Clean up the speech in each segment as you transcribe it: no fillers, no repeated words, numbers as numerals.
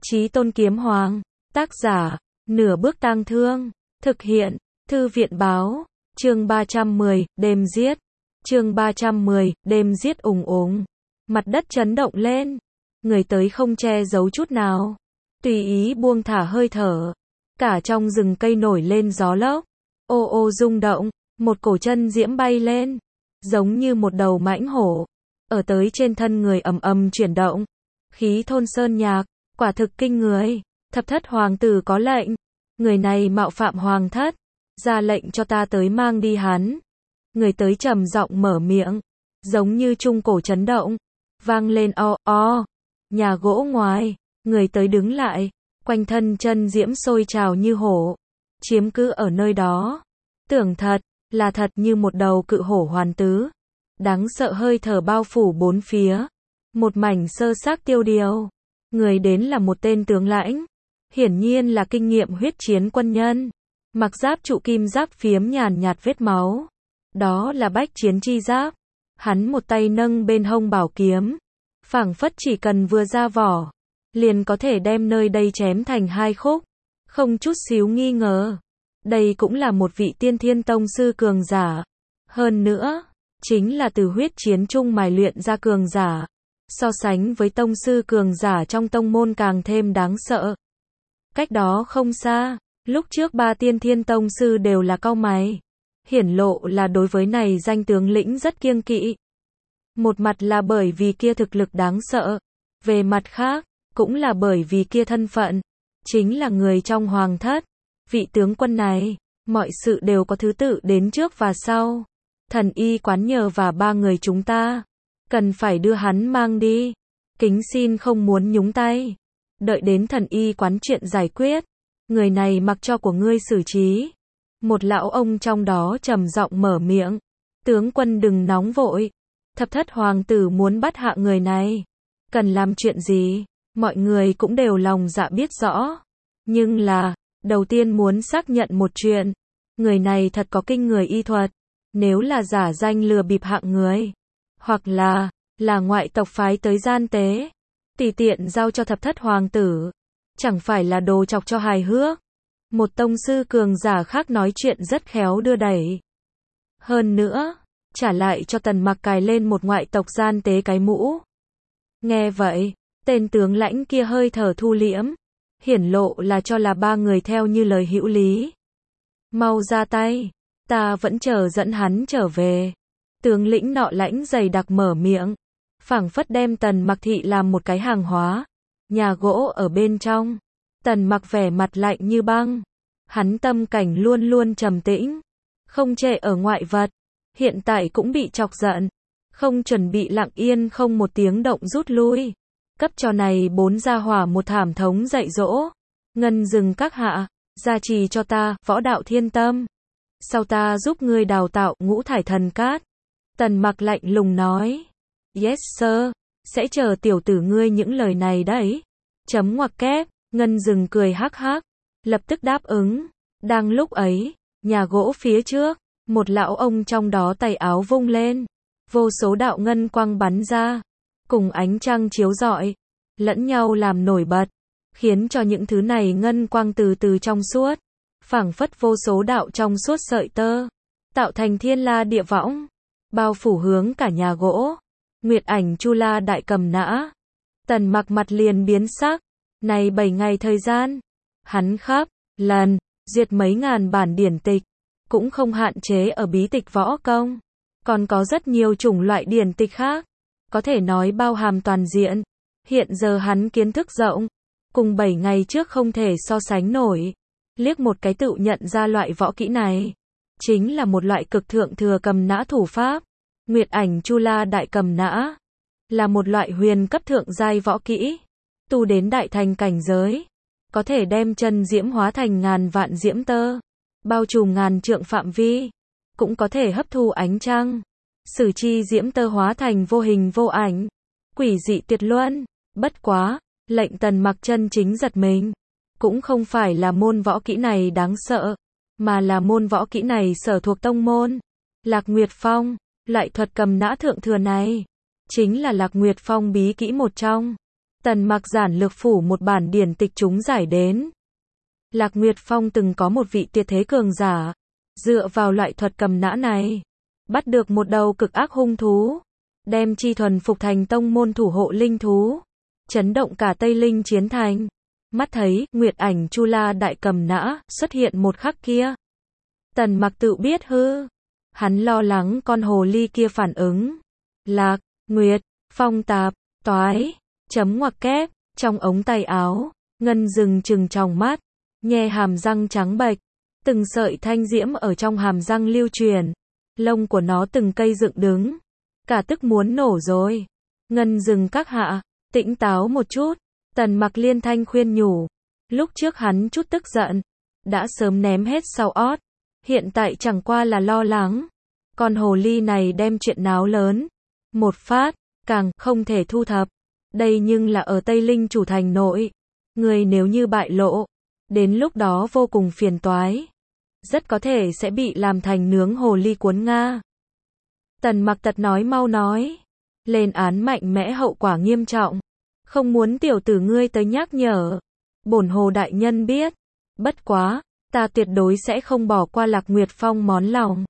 Chí Tôn Kiếm Hoàng, tác giả, Nửa Bước Tang Thương, thực hiện, Thư viện báo, chương 310, đêm giết, chương 310, đêm giết ùng ùng, mặt đất chấn động lên, người tới không che giấu chút nào, tùy ý buông thả hơi thở, cả trong rừng cây nổi lên gió lốc, ô ô rung động, một cổ chân diễm bay lên, giống như một đầu mãnh hổ, ở tới trên thân người ầm ầm chuyển động, khí thôn sơn nhạc, quả thực kinh người. Thập thất hoàng tử có lệnh, người này mạo phạm hoàng thất, ra lệnh cho ta tới mang đi hắn. Người tới trầm giọng mở miệng, giống như trung cổ chấn động, vang lên o o. Nhà gỗ ngoài, người tới đứng lại, quanh thân chân diễm sôi trào như hổ, chiếm cứ ở nơi đó. Tưởng thật, là thật như một đầu cự hổ hoàn tứ, đáng sợ hơi thở bao phủ bốn phía, một mảnh sơ xác tiêu điều. Người đến là một tên tướng lãnh, hiển nhiên là kinh nghiệm huyết chiến quân nhân, mặc giáp trụ kim giáp phiếm nhàn nhạt vết máu. Đó là bách chiến chi giáp. Hắn một tay nâng bên hông bảo kiếm, phảng phất chỉ cần vừa ra vỏ, liền có thể đem nơi đây chém thành hai khúc, không chút xíu nghi ngờ. Đây cũng là một vị tiên thiên tông sư cường giả. Hơn nữa, chính là từ huyết chiến chung mài luyện ra cường giả. So sánh với tông sư cường giả trong tông môn càng thêm đáng sợ. Cách đó không xa, lúc trước ba tiên thiên tông sư đều là cau mày. Hiển lộ là đối với này danh tướng lĩnh rất kiêng kỵ. Một mặt là bởi vì kia thực lực đáng sợ. Về mặt khác, cũng là bởi vì kia thân phận. Chính là người trong hoàng thất. Vị tướng quân này, mọi sự đều có thứ tự đến trước và sau. Thần y quán nhờ và ba người chúng ta. Cần phải đưa hắn mang đi. Kính xin không muốn nhúng tay. Đợi đến thần y quán chuyện giải quyết. Người này mặc cho của ngươi xử trí. Một lão ông trong đó trầm giọng mở miệng. Tướng quân đừng nóng vội. Thập thất hoàng tử muốn bắt hạ người này. Cần làm chuyện gì? Mọi người cũng đều lòng dạ biết rõ. Nhưng là, đầu tiên muốn xác nhận một chuyện. Người này thật có kinh người y thuật. Nếu là giả danh lừa bịp hạng người. Hoặc là ngoại tộc phái tới gian tế. Tùy tiện giao cho thập thất hoàng tử. Chẳng phải là đồ chọc cho hài hước. Một tông sư cường giả khác nói chuyện rất khéo đưa đẩy. Hơn nữa, trả lại cho Tần Mặc cài lên một ngoại tộc gian tế cái mũ. Nghe vậy, tên tướng lãnh kia hơi thở thu liễm. Hiển lộ là cho là ba người theo như lời hữu lý. Mau ra tay, ta vẫn chờ dẫn hắn trở về. Tướng lĩnh nọ lãnh dày đặc mở miệng, phảng phất đem Tần Mặc thị làm một cái hàng hóa. Nhà gỗ ở bên trong, Tần Mặc vẻ mặt lạnh như băng. Hắn tâm cảnh luôn luôn trầm tĩnh, không chệ ở ngoại vật, hiện tại cũng bị chọc giận, không chuẩn bị lặng yên không một tiếng động rút lui. Cấp cho này bốn gia hỏa một thảm thống dạy dỗ. Ngân rừng các hạ, gia trì cho ta, võ đạo thiên tâm. Sau ta giúp ngươi đào tạo ngũ thải thần cát. Tần Mặc lạnh lùng nói. Yes sir, sẽ chờ tiểu tử ngươi những lời này đấy. Chấm ngoặc kép, Ngân rừng cười hắc hắc, lập tức đáp ứng. Đang lúc ấy, nhà gỗ phía trước, một lão ông trong đó tay áo vung lên. Vô số đạo ngân quang bắn ra, cùng ánh trăng chiếu rọi, lẫn nhau làm nổi bật, khiến cho những thứ này ngân quang từ từ trong suốt, phảng phất vô số đạo trong suốt sợi tơ, tạo thành thiên la địa võng, bao phủ hướng cả nhà gỗ. Nguyệt ảnh Chu La đại cầm nã. Tần Mặc mặt liền biến sắc. Này 7 ngày thời gian, hắn khắp lần diệt mấy ngàn bản điển tịch, cũng không hạn chế ở bí tịch võ công, còn có rất nhiều chủng loại điển tịch khác, có thể nói bao hàm toàn diện. Hiện giờ hắn kiến thức rộng, cùng 7 ngày trước không thể so sánh nổi. Liếc một cái tự nhận ra loại võ kỹ này, chính là một loại cực thượng thừa cầm nã thủ pháp. Nguyệt ảnh Chu La đại cầm nã là một loại huyền cấp thượng giai võ kỹ, tu đến đại thành cảnh giới, có thể đem chân diễm hóa thành ngàn vạn diễm tơ, bao trùm ngàn trượng phạm vi, cũng có thể hấp thu ánh trăng, sử chi diễm tơ hóa thành vô hình vô ảnh, quỷ dị tuyệt luân. Bất quá, lệnh Tần Mặc chân chính giật mình, cũng không phải là môn võ kỹ này đáng sợ, mà là môn võ kỹ này sở thuộc tông môn Lạc Nguyệt Phong. Loại thuật cầm nã thượng thừa này chính là Lạc Nguyệt Phong bí kỹ một trong. Tần Mặc giản lược phủ một bản điển tịch chúng giải đến. Lạc Nguyệt Phong từng có một vị tuyệt thế cường giả, dựa vào loại thuật cầm nã này, bắt được một đầu cực ác hung thú, đem chi thuần phục thành tông môn thủ hộ linh thú, chấn động cả Tây Linh chiến thành. Mắt thấy Nguyệt Ảnh Chu La đại cầm nã xuất hiện một khắc kia, Tần Mặc tự biết hư, hắn lo lắng con hồ ly kia phản ứng. Lạc Nguyệt Phong tạp toái chấm ngoặc kép trong ống tay áo, Ngân Dừng trừng tròng mắt, nhe hàm răng trắng bệch, từng sợi thanh diễm ở trong hàm răng lưu truyền, lông của nó từng cây dựng đứng, cả tức muốn nổ rồi. Ngân Dừng các hạ, tỉnh táo một chút, Tần Mặc liên thanh khuyên nhủ. Lúc trước hắn chút tức giận, đã sớm ném hết sau ót, hiện tại chẳng qua là lo lắng. Con hồ ly này đem chuyện náo lớn, một phát, càng không thể thu thập. Đây nhưng là ở Tây Linh chủ thành nội, người nếu như bại lộ, đến lúc đó vô cùng phiền toái, rất có thể sẽ bị làm thành nướng hồ ly cuốn Nga. Tần Mặc tật nói mau nói, lên án mạnh mẽ hậu quả nghiêm trọng, không muốn tiểu tử ngươi tới nhắc nhở, bổn hồ đại nhân biết, bất quá, ta tuyệt đối sẽ không bỏ qua Lạc Nguyệt Phong món lòng.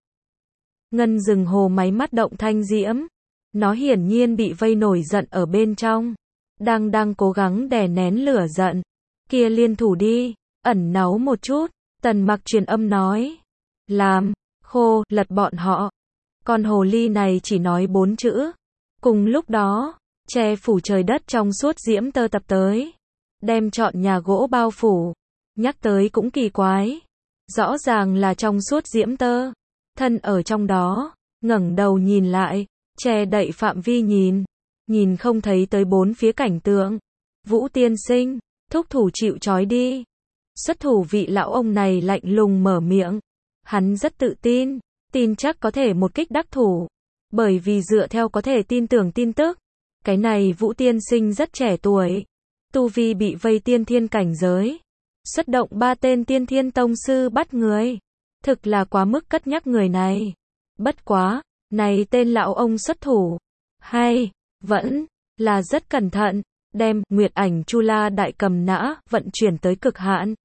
Ngân Dừng hồ máy mắt động thanh diễm, nó hiển nhiên bị vây nổi giận ở bên trong, đang cố gắng đè nén lửa giận. Kia liên thủ đi, ẩn náu một chút, Tần Mặc truyền âm nói, làm khô lật bọn họ. Con hồ ly này chỉ nói 4 chữ. Cùng lúc đó, che phủ trời đất trong suốt diễm tơ tập tới, đem trọn nhà gỗ bao phủ. Nhắc tới cũng kỳ quái, rõ ràng là trong suốt diễm tơ, thân ở trong đó, ngẩng đầu nhìn lại, che đậy phạm vi nhìn không thấy tới bốn phía cảnh tượng. Vũ tiên sinh, thúc thủ chịu trói đi. Xuất thủ vị lão ông này lạnh lùng mở miệng, hắn rất tự tin chắc có thể một kích đắc thủ, bởi vì dựa theo có thể tin tưởng tin tức, cái này Vũ tiên sinh rất trẻ tuổi, tu vi bị vây tiên thiên cảnh giới, xuất động 3 tên tiên thiên tông sư bắt người, thực là quá mức cất nhắc người này. Bất quá, này tên lão ông xuất thủ, hay vẫn là rất cẩn thận, đem Nguyệt Ảnh Chu La đại cầm nã vận chuyển tới cực hạn,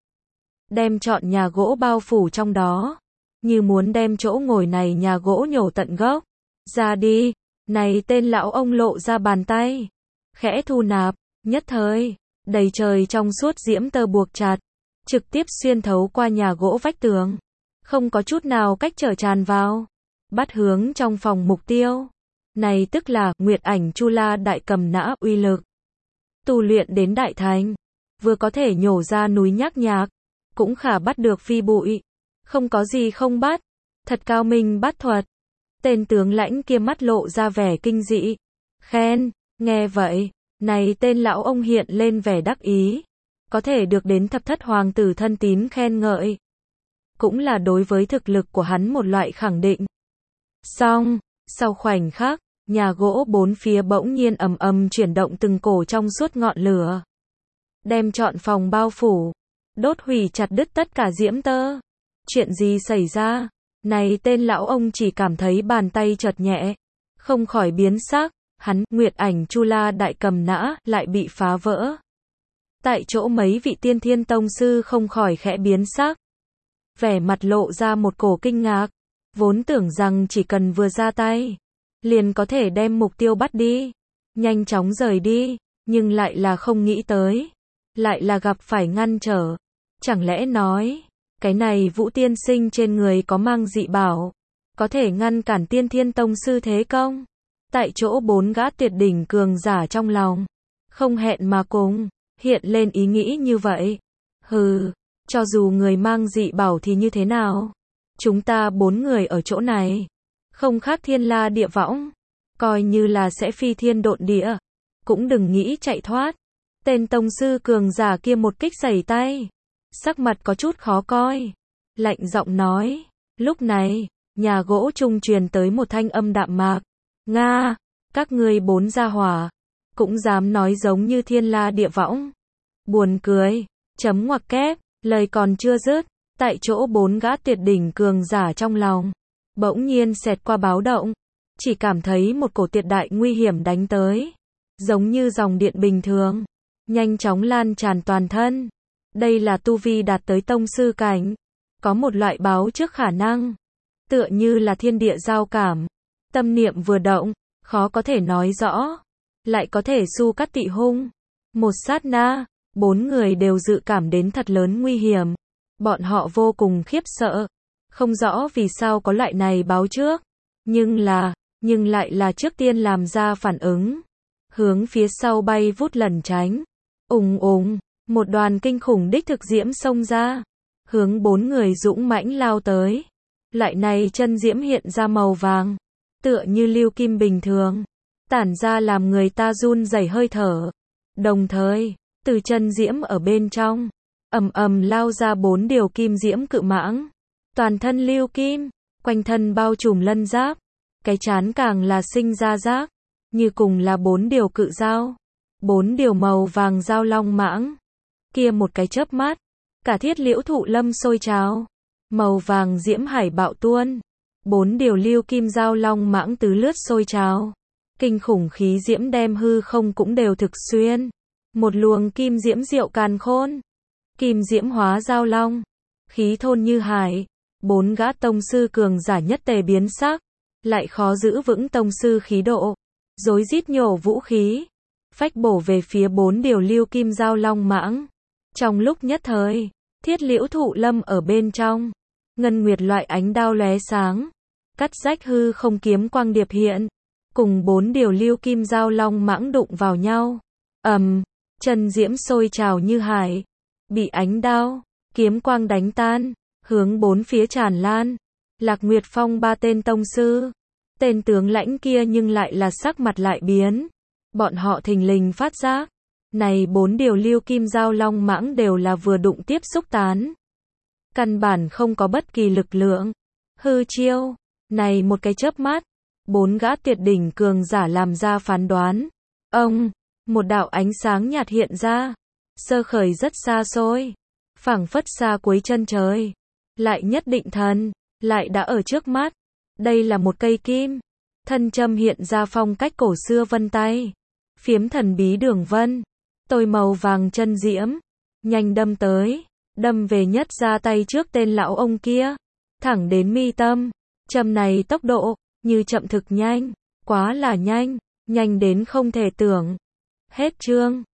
đem trọn nhà gỗ bao phủ trong đó, như muốn đem chỗ ngồi này nhà gỗ nhổ tận gốc. Ra đi, này tên lão ông lộ ra bàn tay, khẽ thu nạp, nhất thời, đầy trời trong suốt diễm tơ buộc chặt, trực tiếp xuyên thấu qua nhà gỗ vách tường, không có chút nào cách trở tràn vào, bắt hướng trong phòng mục tiêu. Này tức là Nguyệt Ảnh Chu La đại cầm nã uy lực. Tu luyện đến đại thành, vừa có thể nhổ ra núi nhác nhạc, cũng khả bắt được phi bụi, không có gì không bắt, thật cao minh bắt thuật. Tên tướng lãnh kia mắt lộ ra vẻ kinh dị, khen. Nghe vậy, này tên lão ông hiện lên vẻ đắc ý, có thể được đến thập thất hoàng tử thân tín khen ngợi, cũng là đối với thực lực của hắn một loại khẳng định. Xong, sau khoảnh khắc, nhà gỗ bốn phía bỗng nhiên ầm ầm chuyển động từng cổ trong suốt ngọn lửa, đem trọn phòng bao phủ, đốt hủy chặt đứt tất cả diễm tơ. Chuyện gì xảy ra? Này tên lão ông chỉ cảm thấy bàn tay chợt nhẹ, không khỏi biến sắc, hắn, Nguyệt Ảnh Chu La đại cầm nã, lại bị phá vỡ. Tại chỗ mấy vị tiên thiên tông sư không khỏi khẽ biến sắc, vẻ mặt lộ ra một cổ kinh ngạc, vốn tưởng rằng chỉ cần vừa ra tay, liền có thể đem mục tiêu bắt đi, nhanh chóng rời đi, nhưng lại là không nghĩ tới, lại là gặp phải ngăn trở. Chẳng lẽ nói, cái này Vũ tiên sinh trên người có mang dị bảo, có thể ngăn cản tiên thiên tông sư thế công? Tại chỗ 4 gã tuyệt đỉnh cường giả trong lòng, không hẹn mà cùng, hiện lên ý nghĩ như vậy. Hừ, cho dù người mang dị bảo thì như thế nào? Chúng ta 4 người ở chỗ này, không khác thiên la địa võng, coi như là sẽ phi thiên độn địa, cũng đừng nghĩ chạy thoát. Tên tông sư cường giả kia một kích sẩy tay, sắc mặt có chút khó coi, lạnh giọng nói. Lúc này, nhà gỗ trung truyền tới một thanh âm đạm mạc, Nga, các ngươi 4 gia hỏa, cũng dám nói giống như thiên la địa võng. Buồn cười, chấm ngoặc kép, lời còn chưa dứt, tại chỗ 4 gã tuyệt đỉnh cường giả trong lòng, bỗng nhiên xẹt qua báo động, chỉ cảm thấy một cổ tuyệt đại nguy hiểm đánh tới, giống như dòng điện bình thường, nhanh chóng lan tràn toàn thân. Đây là tu vi đạt tới tông sư cảnh. Có một loại báo trước khả năng, tựa như là thiên địa giao cảm. Tâm niệm vừa động, khó có thể nói rõ, lại có thể xu cắt tị hung. Một sát na, 4 người đều dự cảm đến thật lớn nguy hiểm. Bọn họ vô cùng khiếp sợ, không rõ vì sao có loại này báo trước, nhưng lại là trước tiên làm ra phản ứng, hướng phía sau bay vút lẩn tránh. Ùng ùng, một đoàn kinh khủng đích thực diễm xông ra, hướng 4 người dũng mãnh lao tới. Loại này chân diễm hiện ra màu vàng, tựa như lưu kim bình thường, tản ra làm người ta run rẩy hơi thở. Đồng thời, từ chân diễm ở bên trong, ầm ầm lao ra 4 điều kim diễm cự mãng, toàn thân lưu kim, quanh thân bao trùm lân giáp, cái trán càng là sinh ra giác, như cùng là 4 điều cự dao, 4 điều màu vàng dao long mãng. Kia một cái chớp mắt, cả Thiết Liễu Thụ Lâm sôi trào, màu vàng diễm hải bạo tuôn, 4 điều lưu kim dao long mãng tứ lướt sôi trào, kinh khủng khí diễm đem hư không cũng đều thực xuyên. Một luồng kim diễm diệu càn khôn, kim diễm hóa dao long, khí thôn như hải. 4 gã tông sư cường giả nhất tề biến sắc, lại khó giữ vững tông sư khí độ, rối rít nhổ vũ khí, phách bổ về phía 4 điều lưu kim dao long mãng. Trong lúc nhất thời, Thiết Liễu Thụ Lâm ở bên trong, ngân nguyệt loại ánh đao lóe sáng, cắt rách hư không kiếm quang điệp hiện, cùng 4 điều lưu kim dao long mãng đụng vào nhau. Chân diễm sôi trào như hải, bị ánh đao, kiếm quang đánh tan, hướng 4 phía tràn lan. Lạc Nguyệt Phong 3 tên tông sư, tên tướng lãnh kia nhưng lại là sắc mặt lại biến. Bọn họ thình lình phát giác, này 4 điều lưu kim dao long mãng đều là vừa đụng tiếp xúc tán, căn bản không có bất kỳ lực lượng. Hư chiêu, này một cái chớp mắt, 4 gã tuyệt đỉnh cường giả làm ra phán đoán. Một đạo ánh sáng nhạt hiện ra, sơ khởi rất xa xôi, phảng phất xa cuối chân trời, lại nhất định thần, lại đã ở trước mắt. Đây là một cây kim, thân châm hiện ra phong cách cổ xưa vân tay, phiếm thần bí đường vân, tôi màu vàng chân diễm, nhanh đâm tới, đâm về nhất ra tay trước tên lão ông kia, thẳng đến mi tâm. Châm này tốc độ, như chậm thực nhanh, quá là nhanh, nhanh đến không thể tưởng. Hết chương.